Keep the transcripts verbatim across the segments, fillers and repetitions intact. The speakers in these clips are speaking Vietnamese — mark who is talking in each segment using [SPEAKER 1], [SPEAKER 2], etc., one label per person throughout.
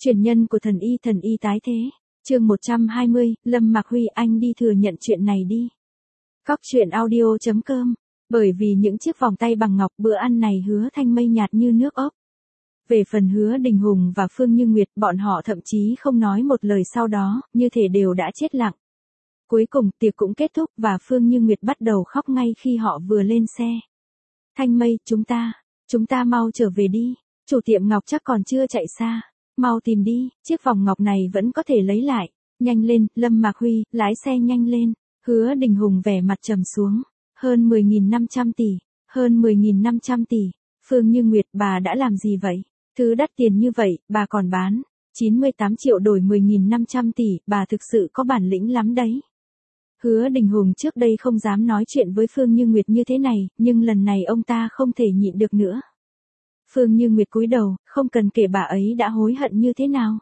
[SPEAKER 1] Truyền nhân của thần y thần y tái thế. Chương một trăm hai mươi, Lâm Mạc Huy anh đi thừa nhận chuyện này đi. Cóc truyện audio chấm com. Bởi vì những chiếc vòng tay bằng ngọc bữa ăn này Hứa Thanh Mây nhạt như nước ốc. Về phần Hứa Đình Hùng và Phương Như Nguyệt bọn họ thậm chí không nói một lời sau đó, như thể đều đã chết lặng. Cuối cùng tiệc cũng kết thúc và Phương Như Nguyệt bắt đầu khóc ngay khi họ vừa lên xe. Thanh Mây, chúng ta, chúng ta mau trở về đi, chủ tiệm ngọc chắc còn chưa chạy xa. Mau tìm đi, chiếc vòng ngọc này vẫn có thể lấy lại. Nhanh lên, Lâm Mạc Huy, lái xe nhanh lên. Hứa Đình Hùng vẻ mặt trầm xuống. Hơn mười nghìn năm trăm tỷ, hơn mười nghìn năm trăm tỷ. Phương Như Nguyệt, bà đã làm gì vậy? Thứ đắt tiền như vậy, bà còn bán. chín mươi tám triệu đổi mười nghìn năm trăm tỷ, bà thực sự có bản lĩnh lắm đấy. Hứa Đình Hùng trước đây không dám nói chuyện với Phương Như Nguyệt như thế này, nhưng lần này ông ta không thể nhịn được nữa. Phương Như Nguyệt cúi đầu, không cần kể bà ấy đã hối hận như thế nào.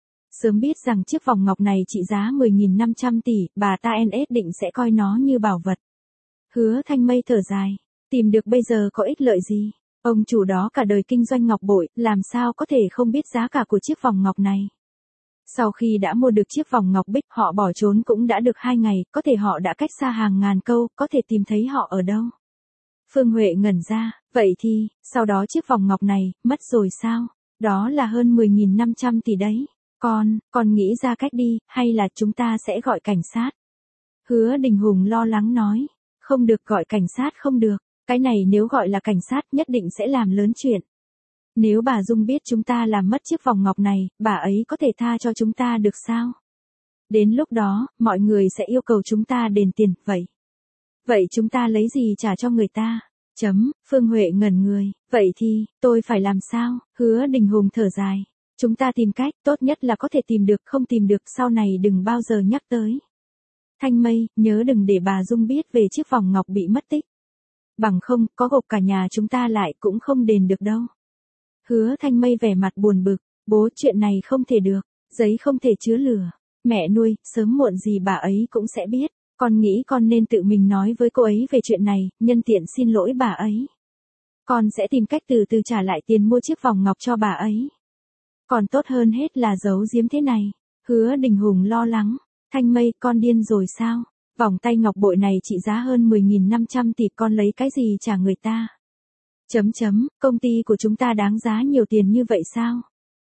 [SPEAKER 1] Sớm biết rằng chiếc vòng ngọc này trị giá mười nghìn năm trăm tỷ, bà ta en ét định sẽ coi nó như bảo vật. Hứa Thanh Mây thở dài, tìm được bây giờ có ích lợi gì? Ông chủ đó cả đời kinh doanh ngọc bội, làm sao có thể không biết giá cả của chiếc vòng ngọc này? Sau khi đã mua được chiếc vòng ngọc bích, họ bỏ trốn cũng đã được hai ngày, có thể họ đã cách xa hàng ngàn câu, có thể tìm thấy họ ở đâu? Phương Huệ ngẩn ra, vậy thì, sau đó chiếc vòng ngọc này, mất rồi sao? Đó là hơn mười nghìn năm trăm tỷ đấy. Con, con nghĩ ra cách đi, hay là chúng ta sẽ gọi cảnh sát? Hứa Đình Hùng lo lắng nói, không được gọi cảnh sát không được, cái này nếu gọi là cảnh sát nhất định sẽ làm lớn chuyện. Nếu bà Dung biết chúng ta làm mất chiếc vòng ngọc này, bà ấy có thể tha cho chúng ta được sao? Đến lúc đó, mọi người sẽ yêu cầu chúng ta đền tiền, vậy. Vậy chúng ta lấy gì trả cho người ta? Chấm, Phương Huệ ngẩn người, vậy thì, tôi phải làm sao? Hứa Đình Hùng thở dài. Chúng ta tìm cách, tốt nhất là có thể tìm được, không tìm được, sau này đừng bao giờ nhắc tới. Thanh Mây, nhớ đừng để bà Dung biết về chiếc vòng ngọc bị mất tích. Bằng không, có gộp cả nhà chúng ta lại cũng không đền được đâu. Hứa Thanh Mây vẻ mặt buồn bực, bố chuyện này không thể được, giấy không thể chứa lửa. Mẹ nuôi, sớm muộn gì bà ấy cũng sẽ biết. Con nghĩ con nên tự mình nói với cô ấy về chuyện này, nhân tiện xin lỗi bà ấy. Con sẽ tìm cách từ từ trả lại tiền mua chiếc vòng ngọc cho bà ấy. Còn tốt hơn hết là giấu giếm thế này. Hứa Đình Hùng lo lắng. Thanh Mây, con điên rồi sao? Vòng tay ngọc bội này trị giá hơn mười nghìn năm trăm tỷ, con lấy cái gì trả người ta? Chấm chấm, công ty của chúng ta đáng giá nhiều tiền như vậy sao?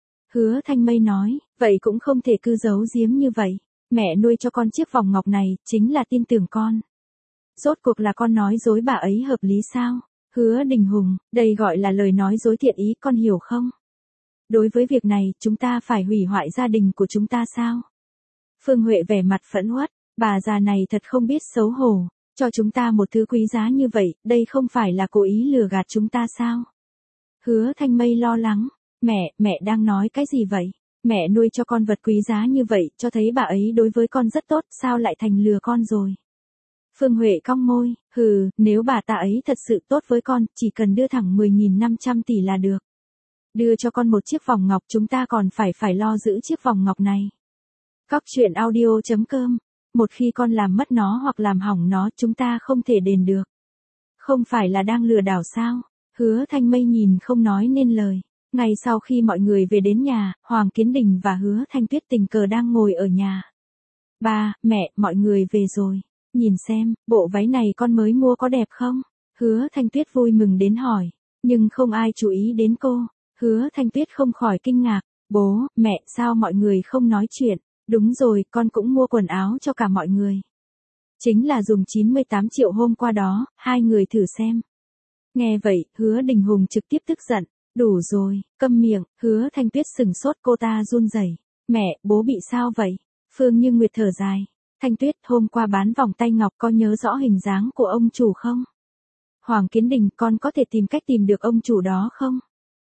[SPEAKER 1] Hứa Thanh Mây nói, vậy cũng không thể cứ giấu giếm như vậy. Mẹ nuôi cho con chiếc vòng ngọc này, chính là tin tưởng con. Rốt cuộc là con nói dối bà ấy hợp lý sao? Hứa Đình Hùng, đây gọi là lời nói dối thiện ý, con hiểu không? Đối với việc này, chúng ta phải hủy hoại gia đình của chúng ta sao? Phương Huệ vẻ mặt phẫn uất, bà già này thật không biết xấu hổ, cho chúng ta một thứ quý giá như vậy, đây không phải là cố ý lừa gạt chúng ta sao? Hứa Thanh Mây lo lắng, mẹ, mẹ đang nói cái gì vậy? Mẹ nuôi cho con vật quý giá như vậy, cho thấy bà ấy đối với con rất tốt, sao lại thành lừa con rồi? Phương Huệ cong môi, hừ, nếu bà ta ấy thật sự tốt với con, chỉ cần đưa thẳng mười nghìn năm trăm tỷ là được. Đưa cho con một chiếc vòng ngọc, chúng ta còn phải phải lo giữ chiếc vòng ngọc này. Cóc truyện audio chấm com. Một khi con làm mất nó hoặc làm hỏng nó, chúng ta không thể đền được. Không phải là đang lừa đảo sao? Hứa Thanh Mây nhìn không nói nên lời. Ngay sau khi mọi người về đến nhà, Hoàng Kiến Đình và Hứa Thanh Tuyết tình cờ đang ngồi ở nhà. Ba, mẹ, mọi người về rồi. Nhìn xem, bộ váy này con mới mua có đẹp không? Hứa Thanh Tuyết vui mừng đến hỏi. Nhưng không ai chú ý đến cô. Hứa Thanh Tuyết không khỏi kinh ngạc. Bố, mẹ, sao mọi người không nói chuyện? Đúng rồi, con cũng mua quần áo cho cả mọi người. Chính là dùng chín mươi tám triệu hôm qua đó, hai người thử xem. Nghe vậy, Hứa Đình Hùng trực tiếp tức giận. Đủ rồi, câm miệng, Hứa Thanh Tuyết sừng sốt, cô ta run rẩy. Mẹ, bố bị sao vậy? Phương Như Nguyệt thở dài. Thanh Tuyết, hôm qua bán vòng tay ngọc có nhớ rõ hình dáng của ông chủ không? Hoàng Kiến Đình, con có thể tìm cách tìm được ông chủ đó không?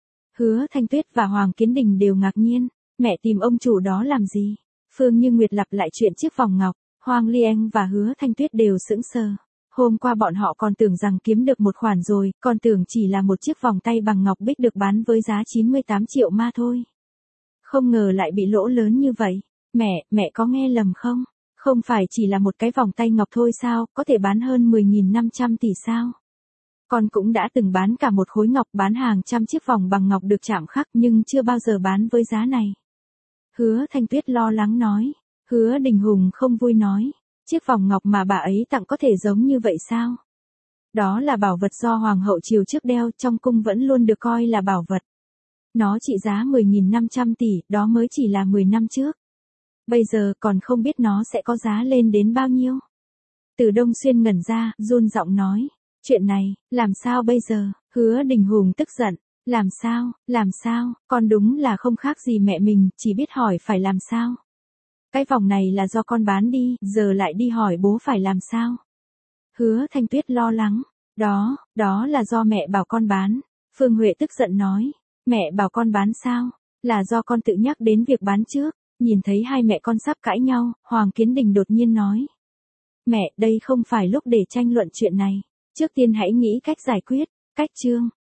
[SPEAKER 1] Hứa Thanh Tuyết và Hoàng Kiến Đình đều ngạc nhiên. Mẹ tìm ông chủ đó làm gì? Phương Như Nguyệt lặp lại chuyện chiếc vòng ngọc. Hoàng Liên và Hứa Thanh Tuyết đều sững sờ. Hôm qua bọn họ còn tưởng rằng kiếm được một khoản rồi, còn tưởng chỉ là một chiếc vòng tay bằng ngọc bích được bán với giá chín mươi tám triệu ma thôi. Không ngờ lại bị lỗ lớn như vậy. Mẹ, mẹ có nghe lầm không? Không phải chỉ là một cái vòng tay ngọc thôi sao, có thể bán hơn mười nghìn năm trăm tỷ sao? Con cũng đã từng bán cả một khối ngọc, bán hàng trăm chiếc vòng bằng ngọc được chạm khắc nhưng chưa bao giờ bán với giá này. Hứa Thanh Tuyết lo lắng nói. Hứa Đình Hùng không vui nói. Chiếc vòng ngọc mà bà ấy tặng có thể giống như vậy sao? Đó là bảo vật do Hoàng hậu triều trước đeo, trong cung vẫn luôn được coi là bảo vật. Nó trị giá mười nghìn năm trăm tỷ, đó mới chỉ là mười năm trước. Bây giờ còn không biết nó sẽ có giá lên đến bao nhiêu. Từ Đông Xuyên ngẩn ra, run giọng nói. Chuyện này, làm sao bây giờ? Hứa Đình Hùng tức giận. Làm sao, làm sao, con đúng là không khác gì mẹ mình, chỉ biết hỏi phải làm sao. Cái vòng này là do con bán đi, giờ lại đi hỏi bố phải làm sao. Hứa Thanh Tuyết lo lắng. Đó, đó là do mẹ bảo con bán. Phương Huệ tức giận nói. Mẹ bảo con bán sao? Là do con tự nhắc đến việc bán trước. Nhìn thấy hai mẹ con sắp cãi nhau, Hoàng Kiến Đình đột nhiên nói. Mẹ, đây không phải lúc để tranh luận chuyện này. Trước tiên hãy nghĩ cách giải quyết. Cách chương.